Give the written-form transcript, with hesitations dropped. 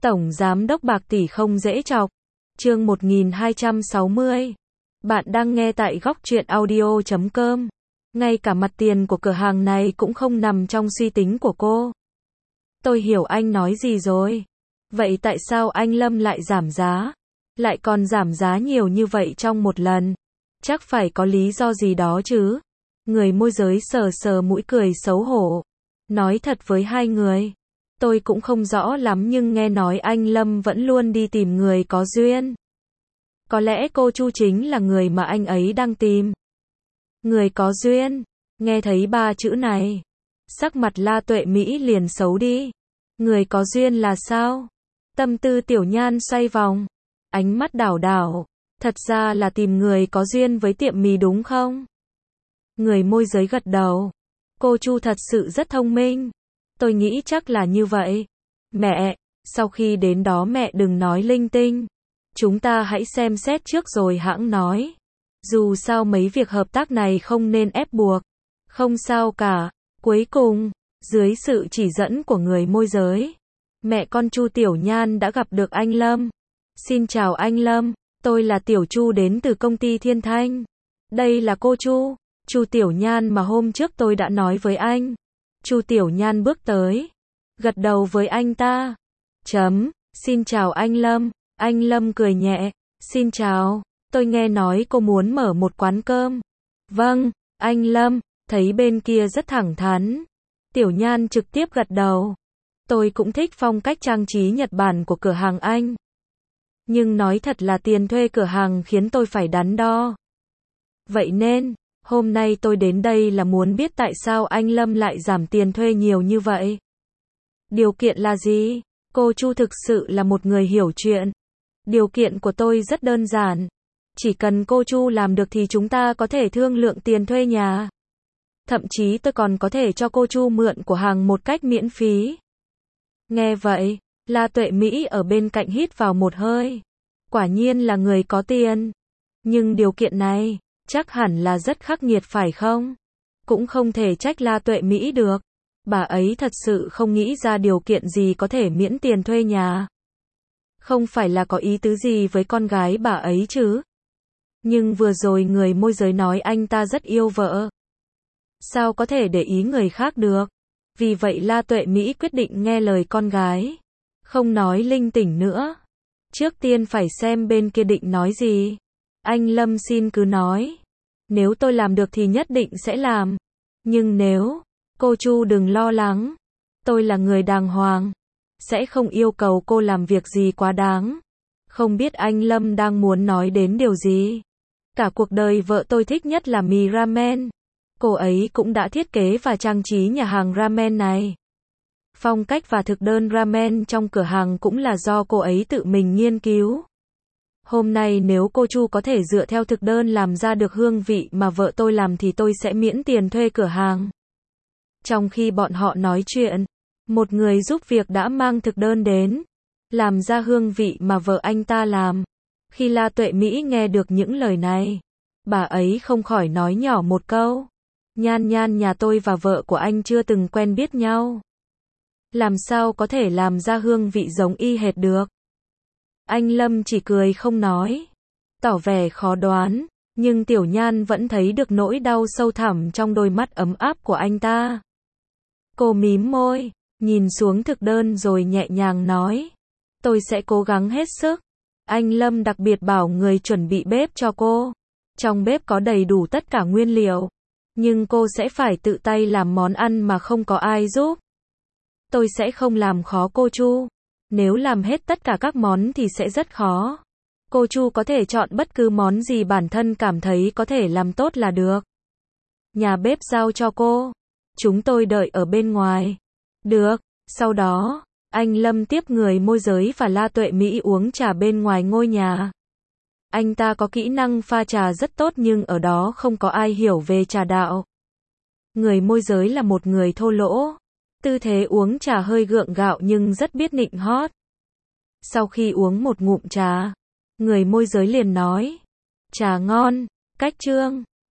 Tổng giám đốc bạc tỷ không dễ chọc. Chương 1260. Bạn đang nghe tại góc truyện audio.com. Ngay cả mặt tiền của cửa hàng này cũng không nằm trong suy tính của cô. Tôi hiểu anh nói gì rồi. Vậy tại sao anh Lâm lại giảm giá? Lại còn giảm giá nhiều như vậy trong một lần? Chắc phải có lý do gì đó chứ. Người môi giới sờ sờ mũi cười xấu hổ. Nói thật với hai người, tôi cũng không rõ lắm nhưng nghe nói anh Lâm vẫn luôn đi tìm người có duyên. Có lẽ cô Chu chính là người mà anh ấy đang tìm. Người có duyên. Nghe thấy ba chữ này, sắc mặt La Tuệ Mỹ liền xấu đi. Người có duyên là sao? Tâm tư Tiểu Nhan xoay vòng, ánh mắt đảo đảo. Thật ra là tìm người có duyên với tiệm mì đúng không? Người môi giới gật đầu. Cô Chu thật sự rất thông minh. Tôi nghĩ chắc là như vậy. Mẹ, sau khi đến đó mẹ đừng nói linh tinh. Chúng ta hãy xem xét trước rồi hẵng nói. Dù sao mấy việc hợp tác này không nên ép buộc. Không sao cả. Cuối cùng, dưới sự chỉ dẫn của người môi giới, mẹ con Chu Tiểu Nhan đã gặp được anh Lâm. Xin chào anh Lâm, tôi là Tiểu Chu đến từ công ty Thiên Thanh. Đây là cô Chu, Chu Tiểu Nhan mà hôm trước tôi đã nói với anh. Chu Tiểu Nhan bước tới, gật đầu với anh ta. Xin chào anh Lâm. Anh Lâm cười nhẹ. Xin chào, tôi nghe nói cô muốn mở một quán cơm. Vâng, anh Lâm. Thấy bên kia rất thẳng thắn, Tiểu Nhan trực tiếp gật đầu. Tôi cũng thích phong cách trang trí Nhật Bản của cửa hàng anh. Nhưng nói thật là tiền thuê cửa hàng khiến tôi phải đắn đo. Vậy nên, hôm nay tôi đến đây là muốn biết tại sao anh Lâm lại giảm tiền thuê nhiều như vậy. Điều kiện là gì? Cô Chu thực sự là một người hiểu chuyện. Điều kiện của tôi rất đơn giản. Chỉ cần cô Chu làm được thì chúng ta có thể thương lượng tiền thuê nhà. Thậm chí tôi còn có thể cho cô Chu mượn của hàng một cách miễn phí. Nghe vậy, La Tuệ Mỹ ở bên cạnh hít vào một hơi. Quả nhiên là người có tiền. Nhưng điều kiện này, chắc hẳn là rất khắc nghiệt phải không? Cũng không thể trách La Tuệ Mỹ được. Bà ấy thật sự không nghĩ ra điều kiện gì có thể miễn tiền thuê nhà. Không phải là có ý tứ gì với con gái bà ấy chứ? Nhưng vừa rồi người môi giới nói anh ta rất yêu vợ. Sao có thể để ý người khác được? Vì vậy La Tuệ Mỹ quyết định nghe lời con gái. Không nói linh tinh nữa. Trước tiên phải xem bên kia định nói gì. Anh Lâm xin cứ nói. Nếu tôi làm được thì nhất định sẽ làm. Nhưng nếu, cô Chu đừng lo lắng. Tôi là người đàng hoàng. Sẽ không yêu cầu cô làm việc gì quá đáng. Không biết anh Lâm đang muốn nói đến điều gì. Cả cuộc đời vợ tôi thích nhất là mì ramen. Cô ấy cũng đã thiết kế và trang trí nhà hàng ramen này. Phong cách và thực đơn ramen trong cửa hàng cũng là do cô ấy tự mình nghiên cứu. Hôm nay nếu cô Chu có thể dựa theo thực đơn làm ra được hương vị mà vợ tôi làm thì tôi sẽ miễn tiền thuê cửa hàng. Trong khi bọn họ nói chuyện, một người giúp việc đã mang thực đơn đến, làm ra hương vị mà vợ anh ta làm. Khi La Tuệ Mỹ nghe được những lời này, bà ấy không khỏi nói nhỏ một câu. Nhan Nhan, nhà tôi và vợ của anh chưa từng quen biết nhau. Làm sao có thể làm ra hương vị giống y hệt được? Anh Lâm chỉ cười không nói, tỏ vẻ khó đoán, nhưng Tiểu Nhan vẫn thấy được nỗi đau sâu thẳm trong đôi mắt ấm áp của anh ta. Cô mím môi, nhìn xuống thực đơn rồi nhẹ nhàng nói. Tôi sẽ cố gắng hết sức. Anh Lâm đặc biệt bảo người chuẩn bị bếp cho cô. Trong bếp có đầy đủ tất cả nguyên liệu. Nhưng cô sẽ phải tự tay làm món ăn mà không có ai giúp. Tôi sẽ không làm khó cô Chu. Nếu làm hết tất cả các món thì sẽ rất khó. Cô Chu có thể chọn bất cứ món gì bản thân cảm thấy có thể làm tốt là được. Nhà bếp giao cho cô. Chúng tôi đợi ở bên ngoài. Được. Sau đó, anh Lâm tiếp người môi giới và La Tuệ Mỹ uống trà bên ngoài ngôi nhà. Anh ta có kỹ năng pha trà rất tốt nhưng ở đó không có ai hiểu về trà đạo. Người môi giới là một người thô lỗ. Tư thế uống trà hơi gượng gạo nhưng rất biết nịnh hót. Sau khi uống một ngụm trà, người môi giới liền nói. Trà ngon, cách chương.